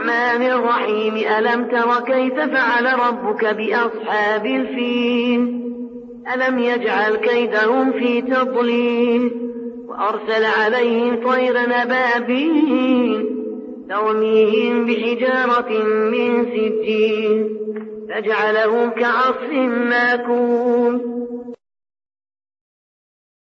الرحمن الرحيم. ألم تر كيف فعل ربك بأصحاب الفيل ألم يجعل كيدهم في تضليل وأرسل عليهم طيرا أبابيل ترميهم بحجارة من سجيل فجعلهم كعصف ماكول.